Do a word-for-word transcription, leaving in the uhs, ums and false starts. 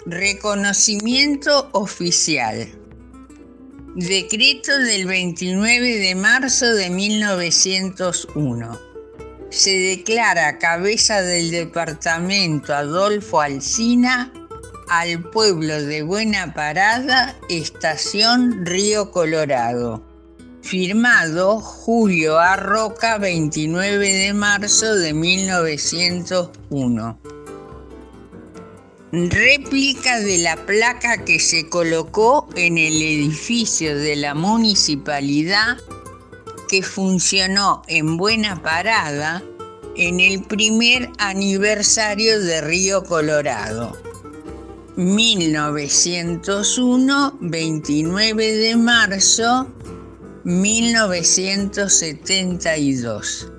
Reconocimiento oficial. Decreto del veintinueve de marzo de mil novecientos uno. Se declara cabeza del departamento Adolfo Alsina al pueblo de Buena Parada, Estación Río Colorado. Firmado Julio A. Roca, veintinueve de marzo de mil novecientos uno. Réplica de la placa que se colocó en el edificio de la municipalidad que funcionó en Buena Parada en el primer aniversario de Río Colorado. mil novecientos uno, veintinueve de marzo, mil novecientos setenta y dos.